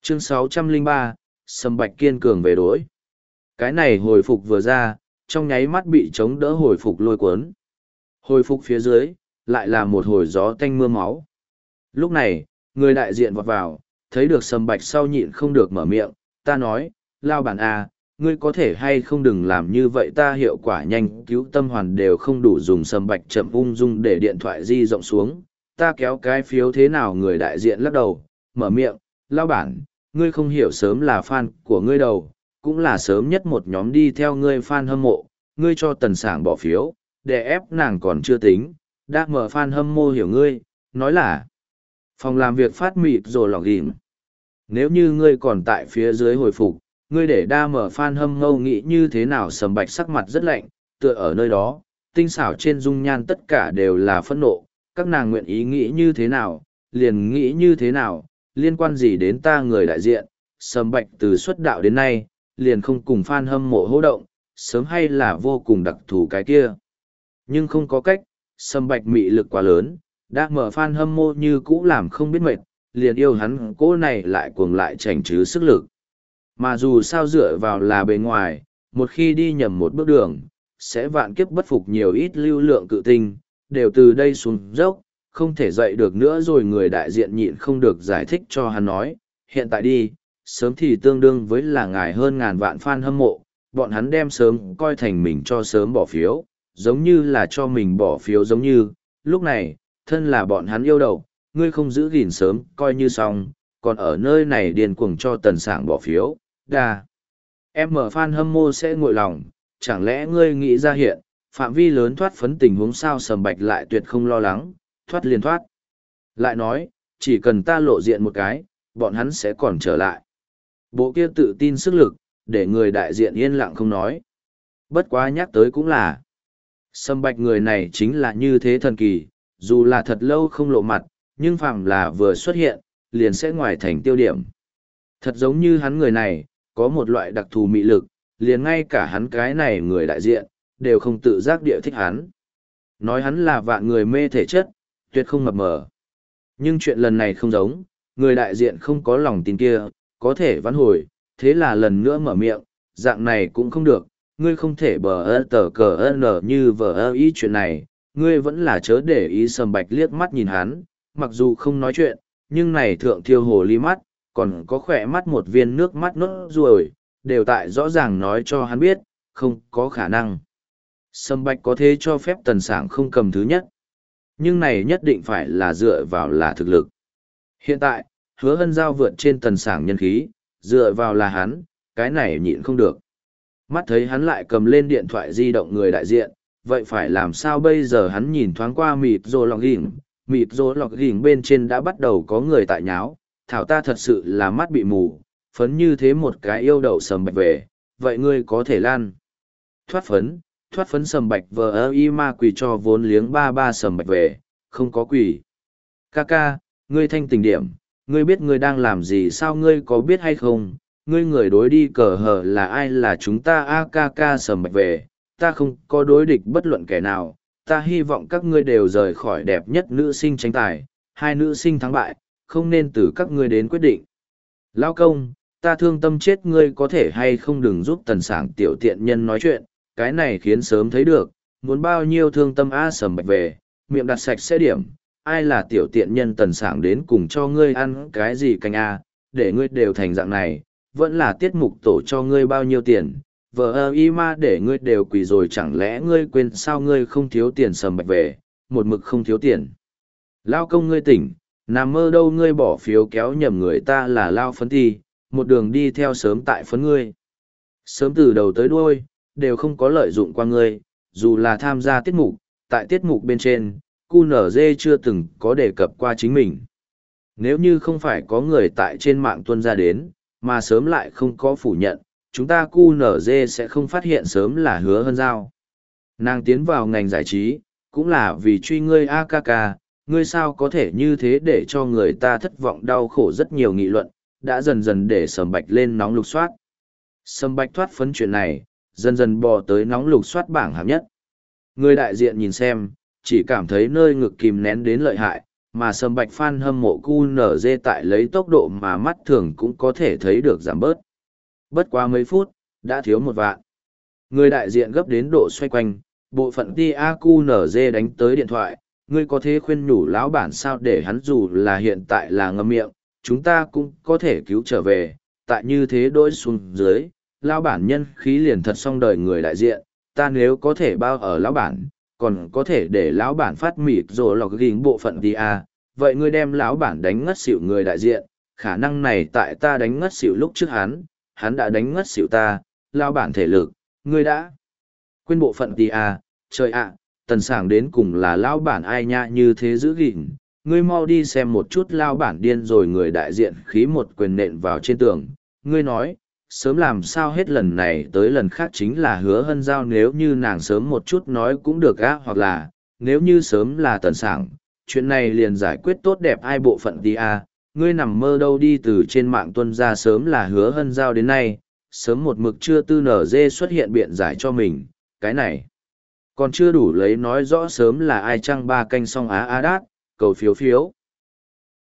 Chương 603, Sâm Bạch kiên cường về đối. Cái này hồi phục vừa ra, trong nháy mắt bị chống đỡ hồi phục lôi cuốn. Hồi phục phía dưới, lại là một hồi gió tanh mưa máu. Lúc này, người đại diện vọt vào, thấy được Sâm Bạch sau nhịn không được mở miệng, ta nói, lao bản à, ngươi có thể hay không đừng làm như vậy, ta hiệu quả nhanh cứu tâm hoàn đều không đủ dùng. Sâm Bạch chậm ung dung để điện thoại di rộng xuống, ta kéo cái phiếu thế nào? Người đại diện lắc đầu, mở miệng, lao bản, ngươi không hiểu sớm là fan của ngươi đầu, cũng là sớm nhất một nhóm đi theo ngươi fan hâm mộ, ngươi cho Tần Sảng bỏ phiếu, để ép nàng còn chưa tính, đã mở fan hâm mộ hiểu ngươi, nói là phòng làm việc phát mịt rồi lọc ghim. Nếu như ngươi còn tại phía dưới hồi phục, ngươi để đa mở fan hâm mộ nghĩ như thế nào? Sâm Bạch sắc mặt rất lạnh, tựa ở nơi đó, tinh xảo trên dung nhan tất cả đều là phẫn nộ, các nàng nguyện ý nghĩ như thế nào, liền nghĩ như thế nào, liên quan gì đến ta? Người đại diện, Sâm Bạch từ xuất đạo đến nay, liền không cùng fan hâm mộ hô động, sớm hay là vô cùng đặc thù cái kia. Nhưng không có cách, Sâm Bạch mị lực quá lớn, đã mở fan hâm mộ như cũ làm không biết mệt, liền yêu hắn cô này lại cuồng lại chảnh chứ sức lực. Mà dù sao dựa vào là bề ngoài, một khi đi nhầm một bước đường, sẽ vạn kiếp bất phục. Nhiều ít lưu lượng cự tinh, đều từ đây xuống dốc, không thể dậy được nữa rồi. Người đại diện nhịn không được giải thích cho hắn nói, hiện tại đi, sớm thì tương đương với là ngài hơn ngàn vạn fan hâm mộ, bọn hắn đem sớm coi thành mình cho sớm bỏ phiếu, giống như là cho mình bỏ phiếu giống như, lúc này, thân là bọn hắn yêu đầu, ngươi không giữ gìn sớm coi như xong, còn ở nơi này điên cuồng cho Tần Sảng bỏ phiếu, đa. Em mở fan hâm mộ sẽ nguội lòng, chẳng lẽ ngươi nghĩ ra hiện, phạm vi lớn thoát phấn tình huống sao? Sâm Bạch lại tuyệt không lo lắng, thoát liền thoát. Lại nói, chỉ cần ta lộ diện một cái, bọn hắn sẽ còn trở lại. Bộ kia tự tin sức lực, để người đại diện yên lặng không nói. Bất quá nhắc tới cũng là, Sâm Bạch người này chính là như thế thần kỳ, dù là thật lâu không lộ mặt, nhưng phàm là vừa xuất hiện, liền sẽ ngoài thành tiêu điểm. Thật giống như hắn người này, có một loại đặc thù mị lực, liền ngay cả hắn cái này người đại diện, đều không tự giác địa thích hắn. Nói hắn là vạn người mê thể chất, tuyệt không mập mờ. Nhưng chuyện lần này không giống, người đại diện không có lòng tin kia, có thể vãn hồi, thế là lần nữa mở miệng, dạng này cũng không được, ngươi không thể bờ ơ tờ cờ ơ như vờ ơ ý chuyện này, ngươi vẫn là chớ để ý. Sâm Bạch liếc mắt nhìn hắn, mặc dù không nói chuyện, nhưng này thượng thiêu hồ ly mắt, còn có khỏe mắt một viên nước mắt nốt ruồi, đều tại rõ ràng nói cho hắn biết, không có khả năng. Sâm Bạch có thế cho phép Tần Sảng không cầm thứ nhất, nhưng này nhất định phải là dựa vào là thực lực. Hiện tại, Hứa Hân Giao vượt trên Tần Sảng nhân khí, dựa vào là hắn, cái này nhịn không được. Mắt thấy hắn lại cầm lên điện thoại di động người đại diện, vậy phải làm sao bây giờ? Hắn nhìn thoáng qua mịt rô lọc gỉnh bên trên đã bắt đầu có người tại nháo, thảo ta thật sự là mắt bị mù, phấn như thế một cái yêu đậu. Sâm Bạch về, vậy ngươi có thể lan. Thoát phấn Sâm Bạch vờ ơ y ma quỳ cho vốn liếng ba. Sâm Bạch về, không có quỳ. Ca, ngươi thanh tình điểm, ngươi biết ngươi đang làm gì sao? Ngươi có biết hay không, ngươi người đối đi cờ hờ là ai? Là chúng ta a ca. Sâm Bạch về, ta không có đối địch bất luận kẻ nào, ta hy vọng các ngươi đều rời khỏi đẹp nhất nữ sinh tranh tài, hai nữ sinh thắng bại, không nên từ các ngươi đến quyết định. Lao công, ta thương tâm chết, ngươi có thể hay không đừng giúp Tần Sảng tiểu tiện nhân nói chuyện, cái này khiến sớm thấy được, muốn bao nhiêu thương tâm a. Sâm Bạch về, miệng đặt sạch sẽ điểm, ai là tiểu tiện nhân? Tần Sảng đến cùng cho ngươi ăn cái gì canh a, để ngươi đều thành dạng này, vẫn là tiết mục tổ cho ngươi bao nhiêu tiền, vợ ơ y ma để ngươi đều quỳ rồi, chẳng lẽ ngươi quên sao ngươi không thiếu tiền? Sâm Bạch về, một mực không thiếu tiền. Lao công ngươi tỉnh, nằm mơ đâu, ngươi bỏ phiếu kéo nhầm người ta là Lao phấn thi, một đường đi theo sớm tại phấn ngươi. Sớm từ đầu tới đuôi, đều không có lợi dụng qua ngươi, dù là tham gia tiết mục, tại tiết mục bên trên, QNZ chưa từng có đề cập qua chính mình. Nếu như không phải có người tại trên mạng tuân ra đến, mà sớm lại không có phủ nhận, chúng ta QNZ sẽ không phát hiện sớm là Hứa Hân Giao. Nàng tiến vào ngành giải trí, cũng là vì truy ngươi AKK, ngươi sao có thể như thế để cho người ta thất vọng đau khổ? Rất nhiều nghị luận, đã dần dần để Sâm Bạch lên nóng lục soát. Sâm Bạch thoát phấn chuyện này, dần dần bò tới nóng lục soát bảng hạng nhất. Người đại diện nhìn xem, chỉ cảm thấy nơi ngực kìm nén đến lợi hại, mà sầm bạch fan hâm mộ QNZ tại lấy tốc độ mà mắt thường cũng có thể thấy được giảm bớt. Bất quá mấy phút, đã thiếu 1 vạn. Người đại diện gấp đến độ xoay quanh, bộ phận TAQNZ đánh tới điện thoại, ngươi có thể khuyên nhủ lão bản sao để hắn dù là hiện tại là ngậm miệng, chúng ta cũng có thể cứu trở về, tại như thế đôi xuống dưới, lão bản nhân khí liền thật xong đời người đại diện, ta nếu có thể bao ở lão bản, còn có thể để lão bản phát mịt rồi lọc ghiền bộ phận TA, vậy ngươi đem lão bản đánh ngất xỉu người đại diện, khả năng này tại ta đánh ngất xỉu lúc trước hắn đã đánh ngất xỉu ta, lão bản thể lực, ngươi đã quên bộ phận TA, trời ạ, tần sảng đến cùng là lão bản ai nha như thế giữ gìn, ngươi mau đi xem một chút lão bản điên rồi người đại diện khí một quyền nện vào trên tường, ngươi nói, sớm làm sao hết lần này tới lần khác chính là Hứa Hân Giao, nếu như nàng sớm một chút nói cũng được á, hoặc là, nếu như sớm là tần sảng, chuyện này liền giải quyết tốt đẹp ai bộ phận tí a, ngươi nằm mơ đâu đi, từ trên mạng tuân ra sớm là Hứa Hân Giao đến nay, sớm một mực chưa tư nở dê xuất hiện biện giải cho mình, cái này còn chưa đủ lấy nói rõ sớm là ai chăng ba canh song á á đát, cầu phiếu phiếu.